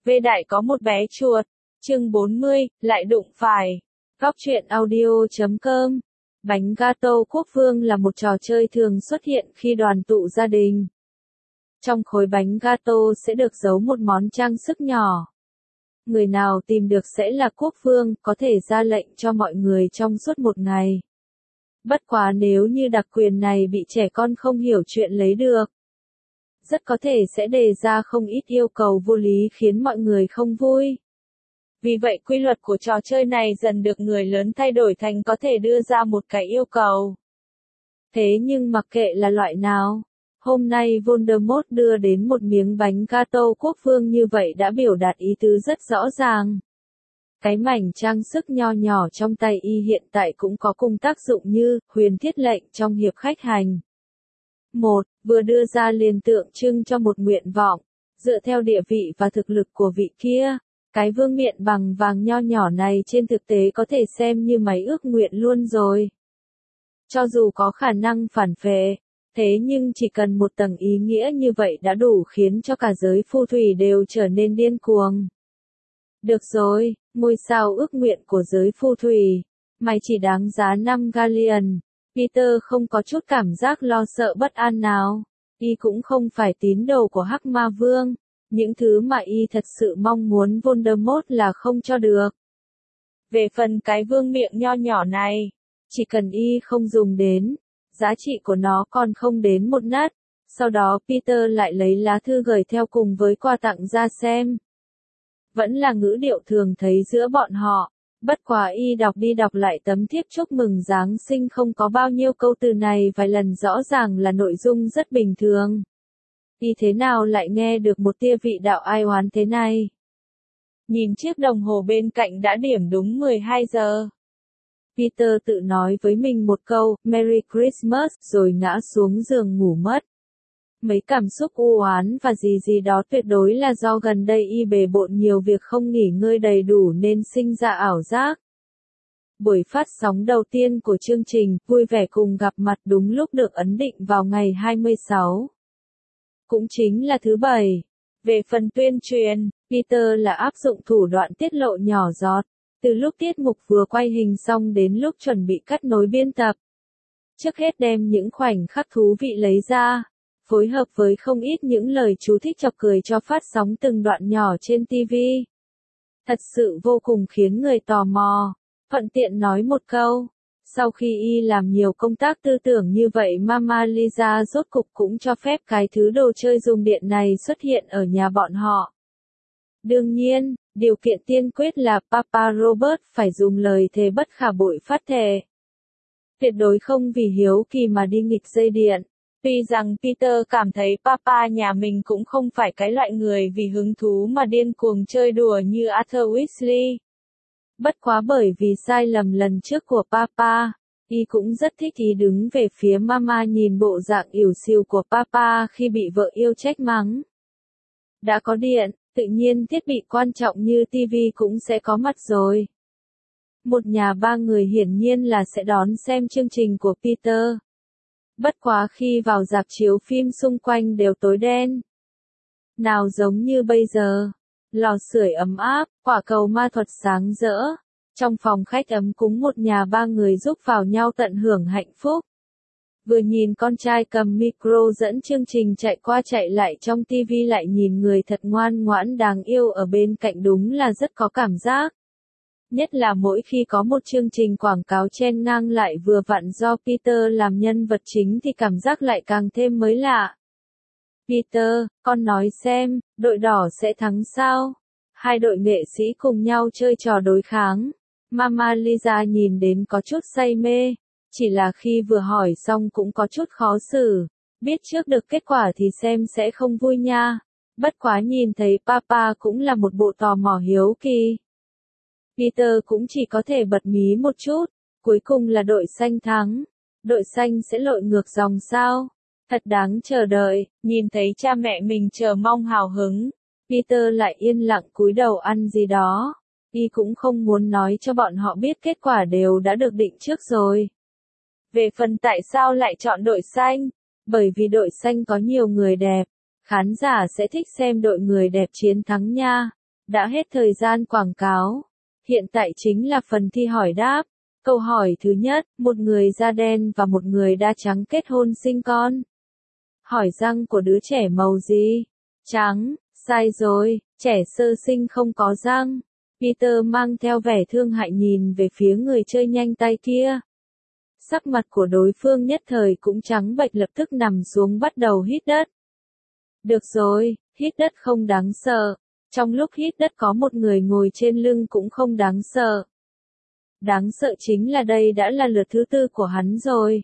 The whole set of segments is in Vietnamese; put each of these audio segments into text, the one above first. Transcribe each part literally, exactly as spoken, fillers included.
Vê Đại có một bé chuột. Chương bốn mươi, lại đụng phải. Góc truyện audio chấm com. Bánh gato quốc vương là một trò chơi thường xuất hiện khi đoàn tụ gia đình. Trong khối bánh gato sẽ được giấu một món trang sức nhỏ. Người nào tìm được sẽ là quốc vương, có thể ra lệnh cho mọi người trong suốt một ngày. Bất quá nếu như đặc quyền này bị trẻ con không hiểu chuyện lấy được, rất có thể sẽ đề ra không ít yêu cầu vô lý khiến mọi người không vui. Vì vậy quy luật của trò chơi này dần được người lớn thay đổi thành có thể đưa ra một cái yêu cầu. Thế nhưng mặc kệ là loại nào, hôm nay Voldemort đưa đến một miếng bánh gato quốc vương như vậy đã biểu đạt ý tứ rất rõ ràng. Cái mảnh trang sức nho nhỏ trong tay y hiện tại cũng có cùng tác dụng như huyền thiết lệnh trong hiệp khách hành. một. Vừa đưa ra liền tượng trưng cho một nguyện vọng, dựa theo địa vị và thực lực của vị kia, cái vương miện bằng vàng nho nhỏ này trên thực tế có thể xem như máy ước nguyện luôn rồi. Cho dù có khả năng phản phệ, thế nhưng chỉ cần một tầng ý nghĩa như vậy đã đủ khiến cho cả giới phù thủy đều trở nên điên cuồng. Được rồi, ngôi sao ước nguyện của giới phù thủy, mày chỉ đáng giá năm galleon. Peter không có chút cảm giác lo sợ bất an nào. Y cũng không phải tín đồ của Hắc Ma Vương. Những thứ mà y thật sự mong muốn Voldemort là không cho được. Về phần cái vương miệng nho nhỏ này, chỉ cần y không dùng đến, giá trị của nó còn không đến một nát. Sau đó Peter lại lấy lá thư gửi theo cùng với quà tặng ra xem. Vẫn là ngữ điệu thường thấy giữa bọn họ. Bất quá y đọc đi đọc lại tấm thiếp chúc mừng Giáng sinh không có bao nhiêu câu từ này vài lần rõ ràng là nội dung rất bình thường. Y thế nào lại nghe được một tia vị đạo ai oán thế này? Nhìn chiếc đồng hồ bên cạnh đã điểm đúng mười hai giờ. Peter tự nói với mình một câu, Merry Christmas, rồi ngã xuống giường ngủ mất. Mấy cảm xúc u oán và gì gì đó tuyệt đối là do gần đây y bề bộn nhiều việc không nghỉ ngơi đầy đủ nên sinh ra ảo giác. Buổi phát sóng đầu tiên của chương trình, vui vẻ cùng gặp mặt đúng lúc được ấn định vào ngày hai mươi sáu. Cũng chính là thứ bảy. Về phần tuyên truyền, Peter là áp dụng thủ đoạn tiết lộ nhỏ giọt, từ lúc tiết mục vừa quay hình xong đến lúc chuẩn bị cắt nối biên tập. Trước hết đem những khoảnh khắc thú vị lấy ra, phối hợp với không ít những lời chú thích chọc cười cho phát sóng từng đoạn nhỏ trên ti vi. Thật sự vô cùng khiến người tò mò. Thuận tiện nói một câu, sau khi y làm nhiều công tác tư tưởng như vậy Mama Lisa rốt cục cũng cho phép cái thứ đồ chơi dùng điện này xuất hiện ở nhà bọn họ. Đương nhiên, điều kiện tiên quyết là Papa Robert phải dùng lời thề bất khả bội phát thề. Tuyệt đối không vì hiếu kỳ mà đi nghịch dây điện. Tuy rằng Peter cảm thấy Papa nhà mình cũng không phải cái loại người vì hứng thú mà điên cuồng chơi đùa như Arthur Weasley. Bất quá bởi vì sai lầm lần trước của Papa, y cũng rất thích ý đứng về phía Mama nhìn bộ dạng ỉu xìu của Papa khi bị vợ yêu trách mắng. Đã có điện, tự nhiên thiết bị quan trọng như ti vi cũng sẽ có mặt rồi. Một nhà ba người hiển nhiên là sẽ đón xem chương trình của Peter. Bất quá khi vào rạp chiếu phim xung quanh đều tối đen. Nào giống như bây giờ, lò sưởi ấm áp, quả cầu ma thuật sáng rỡ. Trong phòng khách ấm cúng một nhà ba người giúp vào nhau tận hưởng hạnh phúc. Vừa nhìn con trai cầm micro dẫn chương trình chạy qua chạy lại trong ti vi lại nhìn người thật ngoan ngoãn đáng yêu ở bên cạnh đúng là rất có cảm giác. Nhất là mỗi khi có một chương trình quảng cáo chen ngang lại vừa vặn do Peter làm nhân vật chính thì cảm giác lại càng thêm mới lạ. Peter, con nói xem, đội đỏ sẽ thắng sao? Hai đội nghệ sĩ cùng nhau chơi trò đối kháng. Mama Lisa nhìn đến có chút say mê, chỉ là khi vừa hỏi xong cũng có chút khó xử. Biết trước được kết quả thì xem sẽ không vui nha. Bất quá nhìn thấy Papa cũng là một bộ tò mò hiếu kỳ. Peter cũng chỉ có thể bật mí một chút, cuối cùng là đội xanh thắng. Đội xanh sẽ lội ngược dòng sao? Thật đáng chờ đợi, nhìn thấy cha mẹ mình chờ mong hào hứng. Peter lại yên lặng cúi đầu ăn gì đó. Y cũng không muốn nói cho bọn họ biết kết quả đều đã được định trước rồi. Về phần tại sao lại chọn đội xanh? Bởi vì đội xanh có nhiều người đẹp. Khán giả sẽ thích xem đội người đẹp chiến thắng nha. Đã hết thời gian quảng cáo. Hiện tại chính là phần thi hỏi đáp. Câu hỏi thứ nhất, một người da đen và một người da trắng kết hôn sinh con. Hỏi răng của đứa trẻ màu gì? Trắng, sai rồi, trẻ sơ sinh không có răng. Peter mang theo vẻ thương hại nhìn về phía người chơi nhanh tay kia. Sắc mặt của đối phương nhất thời cũng trắng bệch, lập tức nằm xuống bắt đầu hít đất. Được rồi, hít đất không đáng sợ. Trong lúc hít đất có một người ngồi trên lưng cũng không đáng sợ. Đáng sợ chính là đây đã là lượt thứ tư của hắn rồi.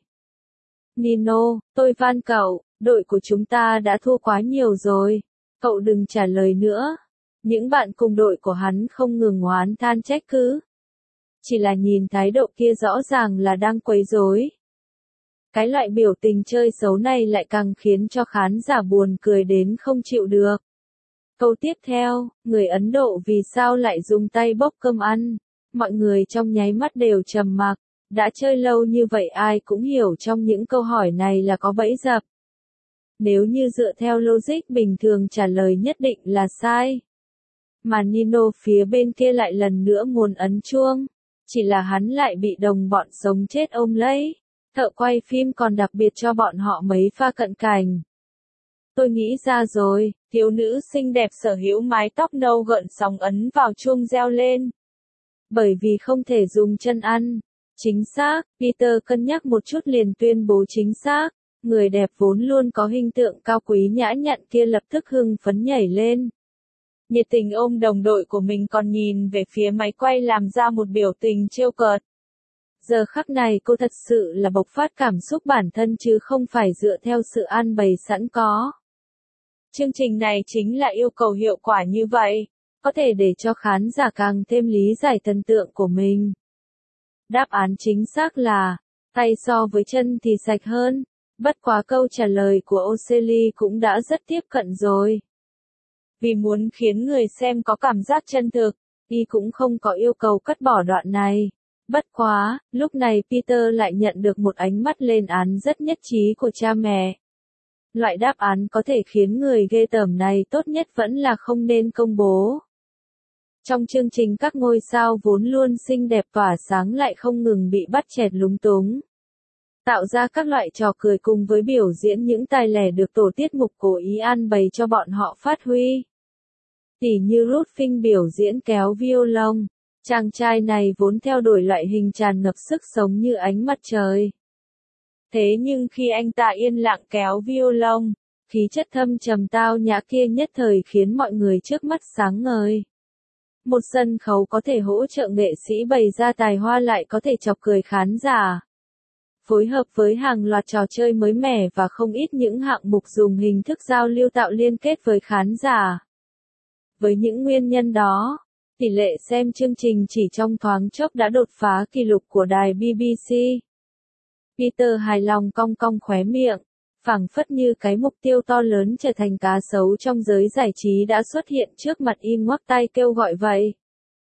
Nino, tôi van cậu, đội của chúng ta đã thua quá nhiều rồi. Cậu đừng trả lời nữa. Những bạn cùng đội của hắn không ngừng oán than trách cứ. Chỉ là nhìn thái độ kia rõ ràng là đang quấy rối. Cái loại biểu tình chơi xấu này lại càng khiến cho khán giả buồn cười đến không chịu được. Câu tiếp theo, người Ấn Độ vì sao lại dùng tay bốc cơm ăn? Mọi người trong nháy mắt đều trầm mặc. Đã chơi lâu như vậy ai cũng hiểu trong những câu hỏi này là có bẫy dập. Nếu như dựa theo logic bình thường trả lời nhất định là sai. Mà Nino phía bên kia lại lần nữa muốn ấn chuông. Chỉ là hắn lại bị đồng bọn sống chết ôm lấy. Thợ quay phim còn đặc biệt cho bọn họ mấy pha cận cảnh. Tôi nghĩ ra rồi, thiếu nữ xinh đẹp sở hữu mái tóc nâu gợn sóng ấn vào chuông reo lên. Bởi vì không thể dùng chân ăn. Chính xác, Peter cân nhắc một chút liền tuyên bố chính xác. Người đẹp vốn luôn có hình tượng cao quý nhã nhặn kia lập tức hưng phấn nhảy lên. Nhiệt tình ôm đồng đội của mình còn nhìn về phía máy quay làm ra một biểu tình trêu cợt. Giờ khắc này cô thật sự là bộc phát cảm xúc bản thân chứ không phải dựa theo sự an bày sẵn có. Chương trình này chính là yêu cầu hiệu quả như vậy, có thể để cho khán giả càng thêm lý giải thần tượng của mình. Đáp án chính xác là, tay so với chân thì sạch hơn, bất quá câu trả lời của Ocely cũng đã rất tiếp cận rồi. Vì muốn khiến người xem có cảm giác chân thực, y cũng không có yêu cầu cắt bỏ đoạn này. Bất quá, lúc này Peter lại nhận được một ánh mắt lên án rất nhất trí của cha mẹ. Loại đáp án có thể khiến người ghê tởm này tốt nhất vẫn là không nên công bố. Trong chương trình các ngôi sao vốn luôn xinh đẹp tỏa sáng lại không ngừng bị bắt chẹt lúng túng. Tạo ra các loại trò cười cùng với biểu diễn những tài lẻ được tổ tiết mục cố ý an bày cho bọn họ phát huy. Tỉ như Ruffin biểu diễn kéo violon, chàng trai này vốn theo đuổi loại hình tràn ngập sức sống như ánh mặt trời. Thế nhưng khi anh ta yên lặng kéo violon, khí chất thâm trầm tao nhã kia nhất thời khiến mọi người trước mắt sáng ngời. Một sân khấu có thể hỗ trợ nghệ sĩ bày ra tài hoa lại có thể chọc cười khán giả. Phối hợp với hàng loạt trò chơi mới mẻ và không ít những hạng mục dùng hình thức giao lưu tạo liên kết với khán giả. Với những nguyên nhân đó, tỷ lệ xem chương trình chỉ trong thoáng chốc đã đột phá kỷ lục của đài bê bê xê. Peter hài lòng cong cong khóe miệng, phảng phất như cái mục tiêu to lớn trở thành cá sấu trong giới giải trí đã xuất hiện trước mặt y ngoắc tay kêu gọi vậy.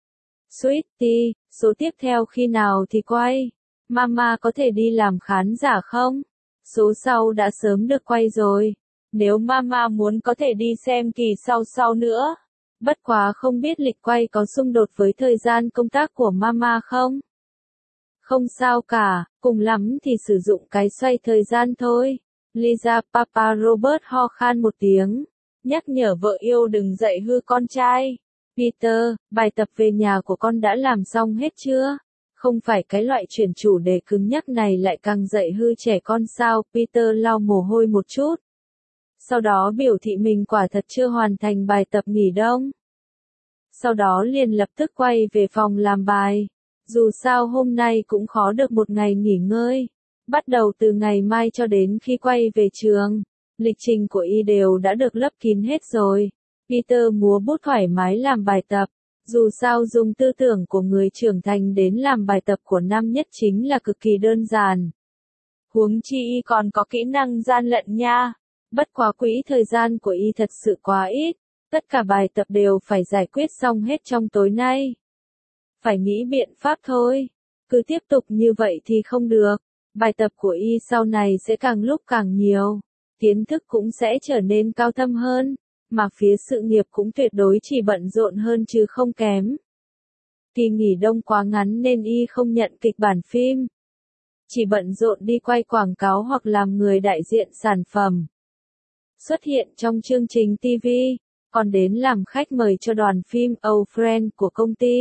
Sweetie, số tiếp theo khi nào thì quay? Mama có thể đi làm khán giả không? Số sau đã sớm được quay rồi. Nếu Mama muốn có thể đi xem kỳ sau sau nữa. Bất quá không biết lịch quay có xung đột với thời gian công tác của Mama không? Không sao cả, cùng lắm thì sử dụng cái xoay thời gian thôi. Lisa Papa Robert ho khan một tiếng, nhắc nhở vợ yêu đừng dạy hư con trai. Peter, bài tập về nhà của con đã làm xong hết chưa? Không phải cái loại chuyển chủ đề cứng nhắc này lại càng dạy hư trẻ con sao? Peter lau mồ hôi một chút. Sau đó biểu thị mình quả thật chưa hoàn thành bài tập nghỉ đông. Sau đó liền lập tức quay về phòng làm bài. Dù sao hôm nay cũng khó được một ngày nghỉ ngơi. Bắt đầu từ ngày mai cho đến khi quay về trường, lịch trình của y đều đã được lấp kín hết rồi. Peter múa bút thoải mái làm bài tập. Dù sao dùng tư tưởng của người trưởng thành đến làm bài tập của năm nhất chính là cực kỳ đơn giản. Huống chi y còn có kỹ năng gian lận nha. Bất quá quỹ thời gian của y thật sự quá ít. Tất cả bài tập đều phải giải quyết xong hết trong tối nay. Phải nghĩ biện pháp thôi. Cứ tiếp tục như vậy thì không được. Bài tập của y sau này sẽ càng lúc càng nhiều. Kiến thức cũng sẽ trở nên cao thâm hơn. mà phía sự nghiệp cũng tuyệt đối chỉ bận rộn hơn chứ không kém. Kỳ nghỉ đông quá ngắn nên y không nhận kịch bản phim. Chỉ bận rộn đi quay quảng cáo hoặc làm người đại diện sản phẩm. Xuất hiện trong chương trình ti vi, còn đến làm khách mời cho đoàn phim Old Friend của công ty.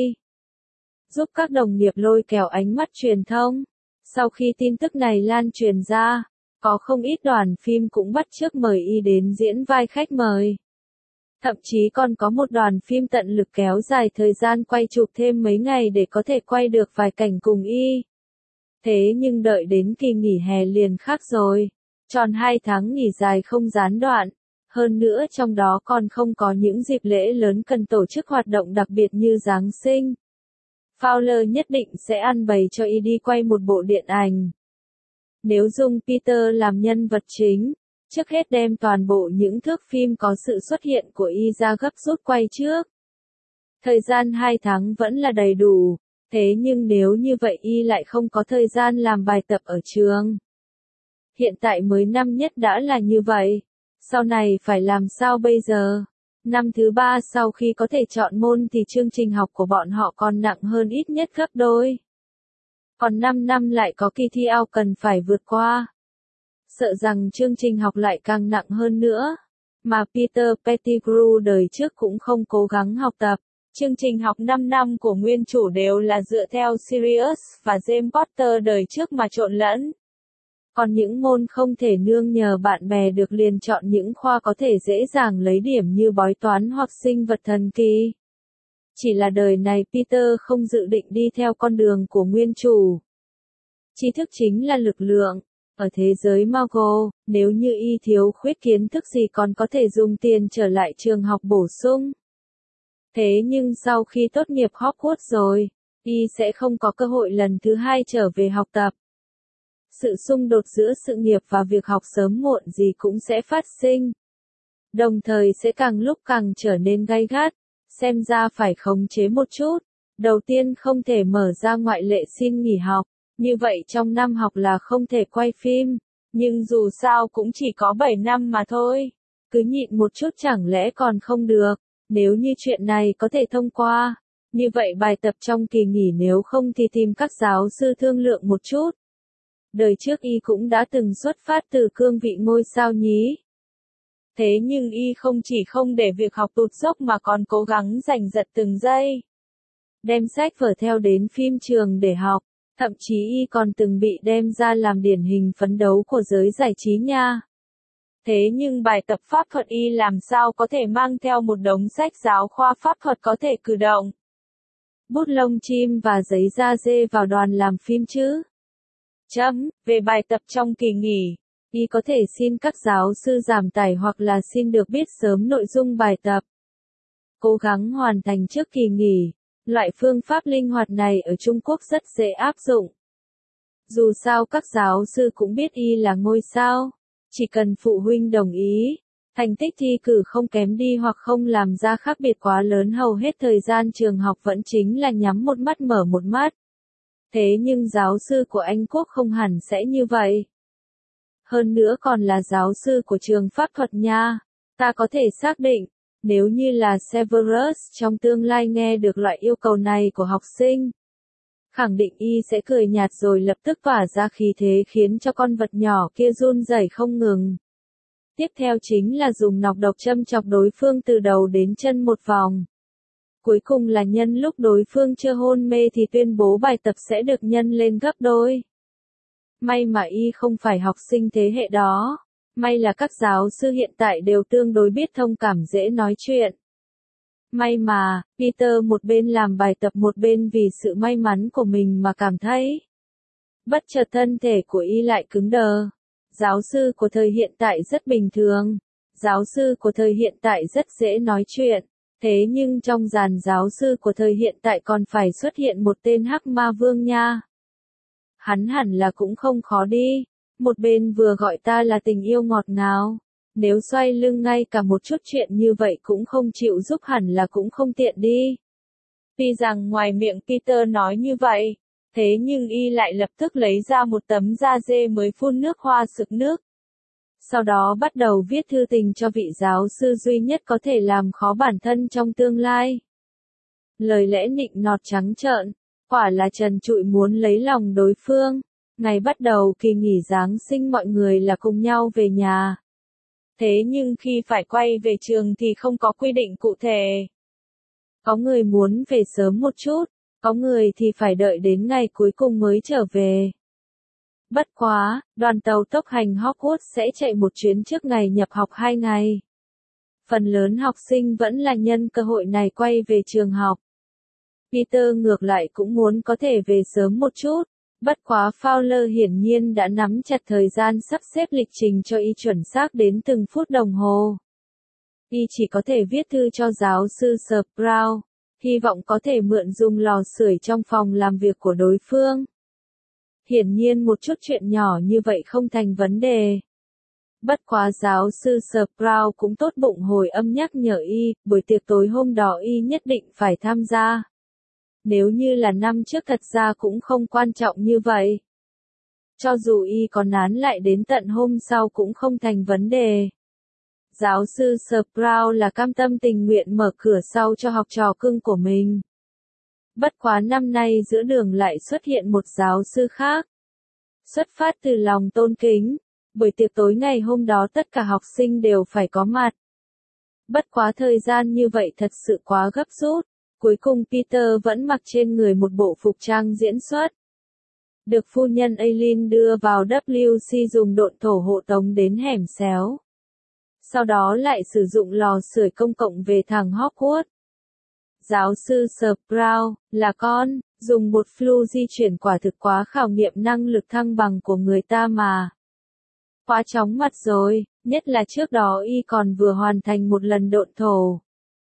Giúp các đồng nghiệp lôi kéo ánh mắt truyền thông. Sau khi tin tức này lan truyền ra, có không ít đoàn phim cũng bắt chước mời y đến diễn vai khách mời. Thậm chí còn có một đoàn phim tận lực kéo dài thời gian quay chụp thêm mấy ngày để có thể quay được vài cảnh cùng y. Thế nhưng đợi đến kỳ nghỉ hè liền khác rồi. Tròn hai tháng nghỉ dài không gián đoạn. Hơn nữa trong đó còn không có những dịp lễ lớn cần tổ chức hoạt động đặc biệt như Giáng sinh. Fowler nhất định sẽ ăn bày cho y đi quay một bộ điện ảnh. Nếu dùng Peter làm nhân vật chính, trước hết đem toàn bộ những thước phim có sự xuất hiện của y ra gấp rút quay trước. Thời gian hai tháng vẫn là đầy đủ, thế nhưng nếu như vậy y lại không có thời gian làm bài tập ở trường. Hiện tại mới năm nhất đã là như vậy, sau này phải làm sao bây giờ? Năm thứ ba sau khi có thể chọn môn thì chương trình học của bọn họ còn nặng hơn ít nhất gấp đôi. Còn năm năm lại có kỳ thi ao cần phải vượt qua. Sợ rằng chương trình học lại càng nặng hơn nữa. Mà Peter Pettigrew đời trước cũng không cố gắng học tập. Chương trình học năm năm của nguyên chủ đều là dựa theo Sirius và James Potter đời trước mà trộn lẫn. Còn những môn không thể nương nhờ bạn bè được liền chọn những khoa có thể dễ dàng lấy điểm như bói toán hoặc sinh vật thần kỳ. Chỉ là đời này Peter không dự định đi theo con đường của nguyên chủ. Tri thức chính là lực lượng. Ở thế giới Muggle, nếu như y thiếu khuyết kiến thức gì còn có thể dùng tiền trở lại trường học bổ sung. Thế nhưng sau khi tốt nghiệp Hogwarts rồi, y sẽ không có cơ hội lần thứ hai trở về học tập. Sự xung đột giữa sự nghiệp và việc học sớm muộn gì cũng sẽ phát sinh. Đồng thời sẽ càng lúc càng trở nên gay gắt, xem ra phải khống chế một chút. Đầu tiên không thể mở ra ngoại lệ xin nghỉ học, như vậy trong năm học là không thể quay phim, nhưng dù sao cũng chỉ có bảy năm mà thôi. Cứ nhịn một chút chẳng lẽ còn không được, nếu như chuyện này có thể thông qua. Như vậy bài tập trong kỳ nghỉ nếu không thì tìm các giáo sư thương lượng một chút. Đời trước y cũng đã từng xuất phát từ cương vị ngôi sao nhí. Thế nhưng y không chỉ không để việc học tụt dốc mà còn cố gắng giành giật từng giây. Đem sách vở theo đến phim trường để học, thậm chí y còn từng bị đem ra làm điển hình phấn đấu của giới giải trí nha. Thế nhưng bài tập pháp thuật y làm sao có thể mang theo một đống sách giáo khoa pháp thuật có thể cử động. Bút lông chim và giấy da dê vào đoàn làm phim chứ. Chấm, về bài tập trong kỳ nghỉ, y có thể xin các giáo sư giảm tải hoặc là xin được biết sớm nội dung bài tập. Cố gắng hoàn thành trước kỳ nghỉ, loại phương pháp linh hoạt này ở Trung Quốc rất dễ áp dụng. Dù sao các giáo sư cũng biết y là ngôi sao, chỉ cần phụ huynh đồng ý, thành tích thi cử không kém đi hoặc không làm ra khác biệt quá lớn hầu hết thời gian trường học vẫn chính là nhắm một mắt mở một mắt. Thế nhưng giáo sư của Anh Quốc không hẳn sẽ như vậy. Hơn nữa còn là giáo sư của trường pháp thuật nha. Ta có thể xác định, nếu như là Severus trong tương lai nghe được loại yêu cầu này của học sinh, khẳng định y sẽ cười nhạt rồi lập tức tỏa ra khí thế khiến cho con vật nhỏ kia run rẩy không ngừng. Tiếp theo chính là dùng nọc độc châm chọc đối phương từ đầu đến chân một vòng. Cuối cùng là nhân lúc đối phương chưa hôn mê thì tuyên bố bài tập sẽ được nhân lên gấp đôi. May mà y không phải học sinh thế hệ đó. May là các giáo sư hiện tại đều tương đối biết thông cảm dễ nói chuyện. May mà, Peter một bên làm bài tập một bên vì sự may mắn của mình mà cảm thấy. Bất chợt thân thể của y lại cứng đờ. Giáo sư của thời hiện tại rất bình thường. Giáo sư của thời hiện tại rất dễ nói chuyện. Thế nhưng trong dàn giáo sư của thời hiện tại còn phải xuất hiện một tên hắc ma vương nha. Hắn hẳn là cũng không khó đi. Một bên vừa gọi ta là tình yêu ngọt ngào. Nếu xoay lưng ngay cả một chút chuyện như vậy cũng không chịu giúp hẳn là cũng không tiện đi. Tuy rằng ngoài miệng Peter nói như vậy, thế nhưng y lại lập tức lấy ra một tấm da dê mới phun nước hoa sực nước. Sau đó bắt đầu viết thư tình cho vị giáo sư duy nhất có thể làm khó bản thân trong tương lai. Lời lẽ nịnh nọt trắng trợn, quả là trần trụi muốn lấy lòng đối phương. Ngày bắt đầu kỳ nghỉ Giáng sinh mọi người là cùng nhau về nhà. Thế nhưng khi phải quay về trường thì không có quy định cụ thể. Có người muốn về sớm một chút, có người thì phải đợi đến ngày cuối cùng mới trở về. Bất quá, đoàn tàu tốc hành Hogwarts sẽ chạy một chuyến trước ngày nhập học hai ngày. Phần lớn học sinh vẫn là nhân cơ hội này quay về trường học. Peter ngược lại cũng muốn có thể về sớm một chút. Bất quá Fowler hiển nhiên đã nắm chặt thời gian sắp xếp lịch trình cho y chuẩn xác đến từng phút đồng hồ. Y chỉ có thể viết thư cho giáo sư Sprout, hy vọng có thể mượn dùng lò sưởi trong phòng làm việc của đối phương. Hiển nhiên một chút chuyện nhỏ như vậy không thành vấn đề. Bất quá giáo sư Sprout cũng tốt bụng hồi âm nhắc nhở y, buổi tiệc tối hôm đó y nhất định phải tham gia. Nếu như là năm trước thật ra cũng không quan trọng như vậy. Cho dù y có nán lại đến tận hôm sau cũng không thành vấn đề. Giáo sư Sprout là cam tâm tình nguyện mở cửa sau cho học trò cưng của mình. Bất quá năm nay giữa đường lại xuất hiện một giáo sư khác. Xuất phát từ lòng tôn kính, buổi tiệc tối ngày hôm đó tất cả học sinh đều phải có mặt. Bất quá thời gian như vậy thật sự quá gấp rút. Cuối cùng Peter vẫn mặc trên người một bộ phục trang diễn xuất. Được phu nhân Aileen đưa vào W C dùng độn thổ hộ tống đến hẻm xéo. Sau đó lại sử dụng lò sưởi công cộng về thẳng Hogwarts. Giáo sư Sprout, là con, dùng bột flu di chuyển quả thực quá khảo nghiệm năng lực thăng bằng của người ta mà. Quá chóng mặt rồi, nhất là trước đó y còn vừa hoàn thành một lần độn thổ.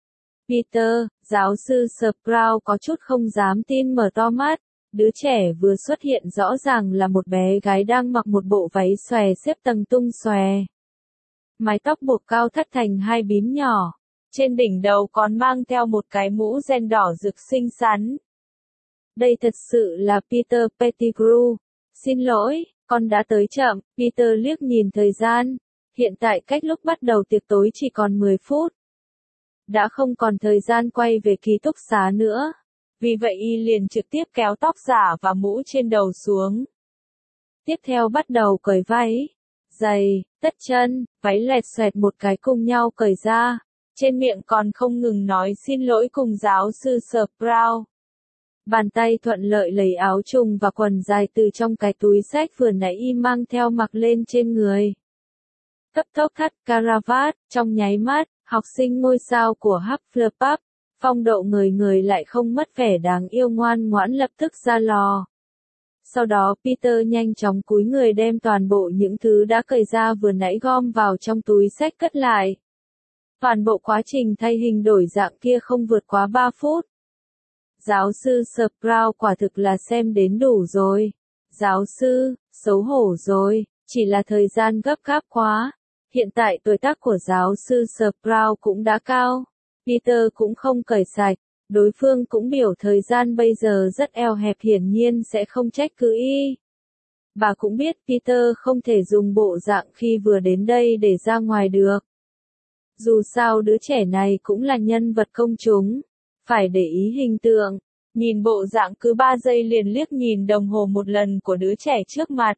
Peter, giáo sư Sprout có chút không dám tin mở to mắt, đứa trẻ vừa xuất hiện rõ ràng là một bé gái đang mặc một bộ váy xòe xếp tầng tung xòe. Mái tóc buộc cao thắt thành hai bím nhỏ, trên đỉnh đầu còn mang theo một cái mũ ren đỏ rực xinh xắn. Đây thật sự là Peter Pettigrew. Xin lỗi, con đã tới chậm. Peter liếc nhìn thời gian, hiện tại cách lúc bắt đầu tiệc tối chỉ còn mười phút. Đã không còn thời gian quay về ký túc xá nữa. Vì vậy y liền trực tiếp kéo tóc giả và mũ trên đầu xuống. Tiếp theo bắt đầu cởi váy, giày, tất chân, váy lẹt xoẹt một cái cùng nhau cởi ra. Trên miệng còn không ngừng nói xin lỗi cùng giáo sư Sprout. Bàn tay thuận lợi lấy áo trùng và quần dài từ trong cái túi xách vừa nãy y mang theo mặc lên trên người. Cấp tốc thắt caravat, trong nháy mắt, học sinh ngôi sao của Hufflepuff, phong độ người người lại không mất vẻ đáng yêu ngoan ngoãn lập tức ra lò. Sau đó Peter nhanh chóng cúi người đem toàn bộ những thứ đã cởi ra vừa nãy gom vào trong túi xách cất lại. Toàn bộ quá trình thay hình đổi dạng kia không vượt quá ba phút. Giáo sư Sprout quả thực là xem đến đủ rồi. Giáo sư, xấu hổ rồi, chỉ là thời gian gấp gáp quá. Hiện tại tuổi tác của giáo sư Sprout cũng đã cao. Peter cũng không cởi sạch. Đối phương cũng biểu thời gian bây giờ rất eo hẹp hiển nhiên sẽ không trách cứ y. Bà cũng biết Peter không thể dùng bộ dạng khi vừa đến đây để ra ngoài được. Dù sao đứa trẻ này cũng là nhân vật công chúng. Phải để ý hình tượng. Nhìn bộ dạng cứ ba giây liền liếc nhìn đồng hồ một lần của đứa trẻ trước mặt.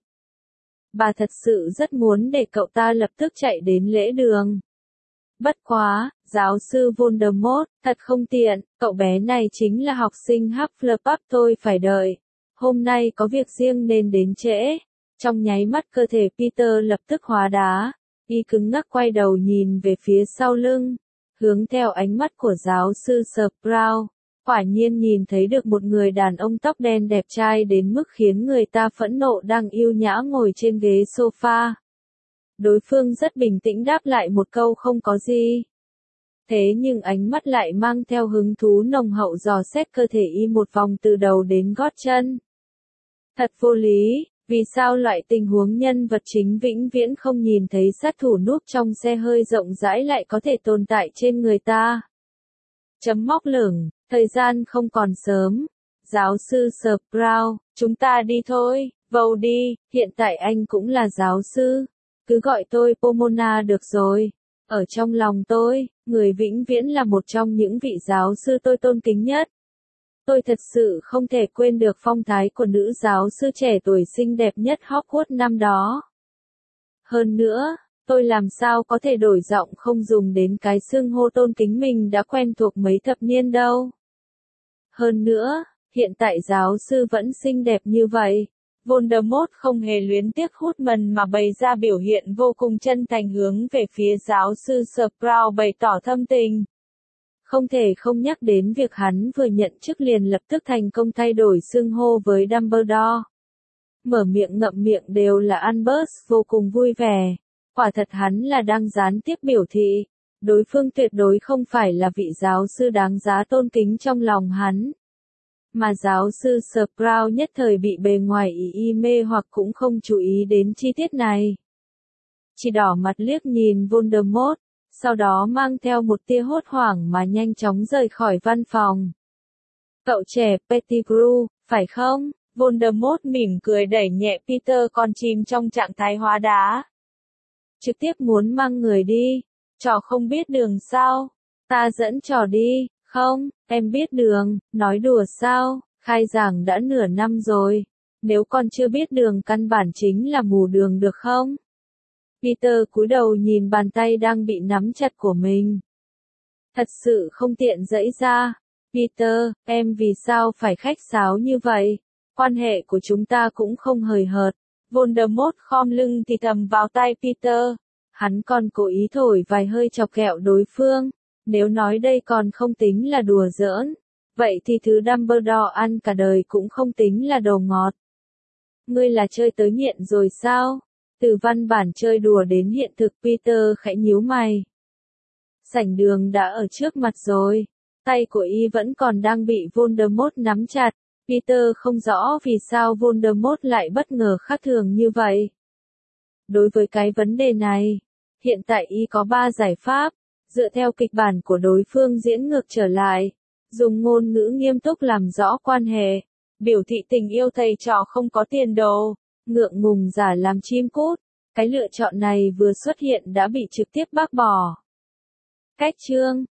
Bà thật sự rất muốn để cậu ta lập tức chạy đến lễ đường. Bất quá, giáo sư Voldemort, thật không tiện, cậu bé này chính là học sinh Hufflepuff tôi phải đợi. Hôm nay có việc riêng nên đến trễ. Trong nháy mắt cơ thể Peter lập tức hóa đá. Y cứng ngắc quay đầu nhìn về phía sau lưng. Hướng theo ánh mắt của giáo sư Sprout. Quả nhiên nhìn thấy được một người đàn ông tóc đen đẹp trai đến mức khiến người ta phẫn nộ đang yêu nhã ngồi trên ghế sofa. Đối phương rất bình tĩnh đáp lại một câu không có gì. Thế nhưng ánh mắt lại mang theo hứng thú nồng hậu dò xét cơ thể y một vòng từ đầu đến gót chân. Thật vô lý, vì sao loại tình huống nhân vật chính vĩnh viễn không nhìn thấy sát thủ núp trong xe hơi rộng rãi lại có thể tồn tại trên người ta. Chấm móc lửng, thời gian không còn sớm. Giáo sư Sprout, chúng ta đi thôi, vào đi, hiện tại anh cũng là giáo sư. Cứ gọi tôi Pomona được rồi. Ở trong lòng tôi, người vĩnh viễn là một trong những vị giáo sư tôi tôn kính nhất. Tôi thật sự không thể quên được phong thái của nữ giáo sư trẻ tuổi xinh đẹp nhất Hogwarts năm đó. Hơn nữa, tôi làm sao có thể đổi giọng không dùng đến cái xưng hô tôn kính mình đã quen thuộc mấy thập niên đâu. Hơn nữa, hiện tại giáo sư vẫn xinh đẹp như vậy. Voldemort không hề luyến tiếc hút mần mà bày ra biểu hiện vô cùng chân thành hướng về phía giáo sư Sprout bày tỏ thâm tình. Không thể không nhắc đến việc hắn vừa nhận chức liền lập tức thành công thay đổi xưng hô với Dumbledore. Mở miệng ngậm miệng đều là Albus vô cùng vui vẻ. Quả thật hắn là đang gián tiếp biểu thị, đối phương tuyệt đối không phải là vị giáo sư đáng giá tôn kính trong lòng hắn. Mà giáo sư Sprout nhất thời bị bề ngoài ý y mê hoặc cũng không chú ý đến chi tiết này. Chỉ đỏ mặt liếc nhìn Voldemort, sau đó mang theo một tia hốt hoảng mà nhanh chóng rời khỏi văn phòng. Cậu trẻ Pettigrew, phải không? Voldemort mỉm cười đẩy nhẹ Peter con chim trong trạng thái hóa đá. Trực tiếp muốn mang người đi. Trò không biết đường sao? Ta dẫn trò đi. Không, em biết đường, nói đùa sao, khai giảng đã nửa năm rồi. Nếu con chưa biết đường căn bản chính là mù đường được không? Peter cúi đầu nhìn bàn tay đang bị nắm chặt của mình. Thật sự không tiện giãy ra. Peter, em vì sao phải khách sáo như vậy? Quan hệ của chúng ta cũng không hời hợt. Voldemort khom lưng thì thầm vào tai Peter. Hắn còn cố ý thổi vài hơi chọc ghẹo đối phương. Nếu nói đây còn không tính là đùa giỡn, vậy thì thứ Dumbledore ăn cả đời cũng không tính là đồ ngọt. Ngươi là chơi tới nghiện rồi sao? Từ văn bản chơi đùa đến hiện thực Peter khẽ nhíu mày. Sảnh đường đã ở trước mặt rồi, tay của y vẫn còn đang bị Voldemort nắm chặt. Peter không rõ vì sao Voldemort lại bất ngờ khác thường như vậy. Đối với cái vấn đề này, hiện tại y có ba giải pháp. Dựa theo kịch bản của đối phương diễn ngược trở lại, dùng ngôn ngữ nghiêm túc làm rõ quan hệ, biểu thị tình yêu thầy trò không có tiền đồ, ngượng ngùng giả làm chim cút. Cái lựa chọn này vừa xuất hiện đã bị trực tiếp bác bỏ. Cách chương